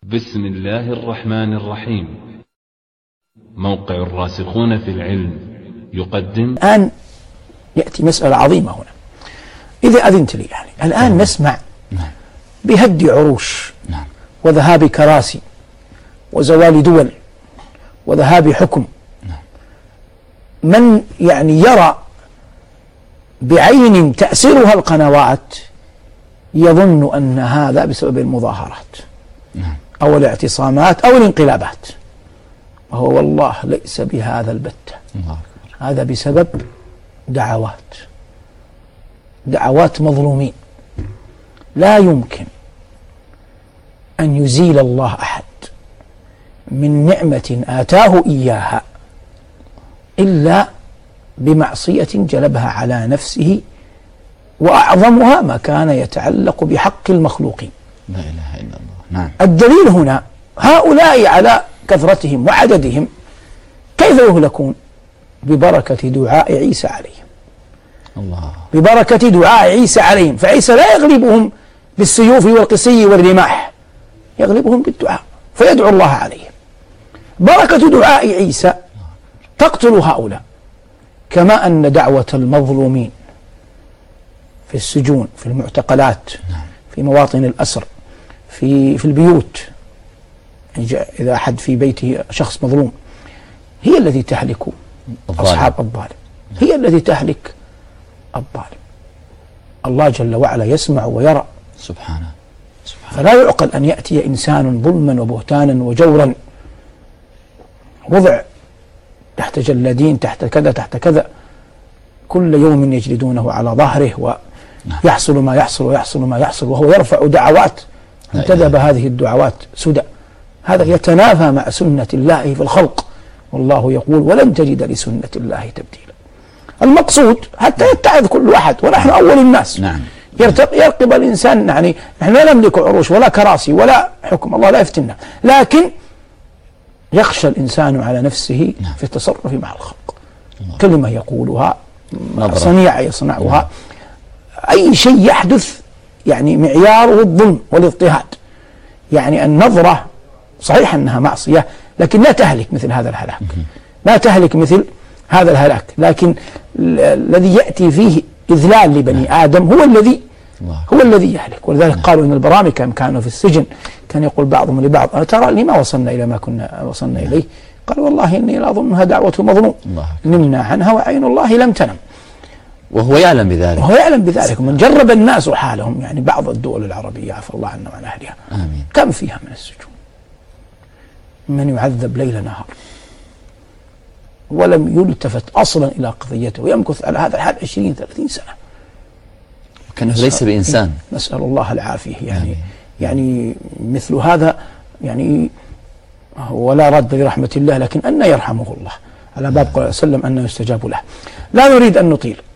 بسم الله الرحمن الرحيم. موقع الراسخون في العلم يقدم. الآن يأتي مسألة عظيمة هنا إذا أذنت لي. يعني الآن نسمع بهد عروش وذهاب كراسي وزوال دول وذهاب حكم. من يعني يرى بعين تأسرها القنوات يظن أن هذا بسبب المظاهرات أو الاعتصامات أو الانقلابات، وهو والله ليس بهذا البتة. هذا بسبب دعوات مظلومين. لا يمكن أن يزيل الله أحد من نعمة آتاه إياها إلا بمعصية جلبها على نفسه، وأعظمها ما كان يتعلق بحق المخلوقين. لا إله إلا الله. نعم. الدليل هنا هؤلاء على كثرتهم وعددهم كيف يهلكون؟ ببركة دعاء عيسى عليهم. الله. ببركة دعاء عيسى عليهم، فعيسى لا يغلبهم بالسيوف والقسي والرماح، يغلبهم بالدعاء فيدعو الله عليهم. بركة دعاء عيسى تقتل هؤلاء، كما أن دعوة المظلومين في السجون، في المعتقلات، في مواطن الأسر، في البيوت، إذا أحد في بيته شخص مظلوم، هي التي تهلك أصحاب الظالم، هي التي تهلك الظالم. الله جل وعلا يسمع ويرى سبحانه. فلا يعقل أن يأتي إنسان ظلما وبهتانا وجورا، وضع تحت جلادين، تحت كذا تحت كذا، كل يوم يجلدونه على ظهره ويحصل ما يحصل ويحصل ما يحصل، وهو يرفع دعوات انتدب هذه الدعوات سدى. هذا يتنافى مع سنة الله في الخلق، والله يقول ولن تجد لسنة الله تبديلا. المقصود حتى يتعظ كل أحد، ونحن أول الناس. يرقب الإنسان. يعني نحن لا نملك عروش ولا كراسي ولا حكم، الله لا يفتنا، لكن يخشى الإنسان على نفسه في التصرف مع الخلق. كلمة يقولها، صنيعة يصنعها، أي شيء يحدث يعني معياره الظلم والاضطهاد. يعني النظرة صحيح أنها معصية، لكن لا تهلك مثل هذا الهلاك، لا تهلك مثل هذا الهلاك، لكن الذي يأتي فيه إذلال لبني آدم هو الذي يهلك. ولذلك قالوا إن البرامج كانوا في السجن، كان يقول بعضهم لبعض أنا ترى لما وصلنا إلى ما كنا وصلنا إليه؟ قال والله إني لا أظنها دعوة مظلوم، نمنا عنها وعين الله لم تنم. وهو يعلم بذلك. ومن جرب الناس حالهم، يعني بعض الدول العربية عفى الله عنا وعن أهلها، آمين، كم فيها من السجون من يعذب ليل نهار ولم يلتفت أصلا إلى قضيته، ويمكث على هذا الحال 20-30 سنة كأنه ليس بإنسان. نسأل الله العافية. يعني مثل هذا يعني ولا رد لرحمة الله، لكن أن يرحمه الله على باب قول وسلم أنه يستجاب له. لا نريد أن نطيل،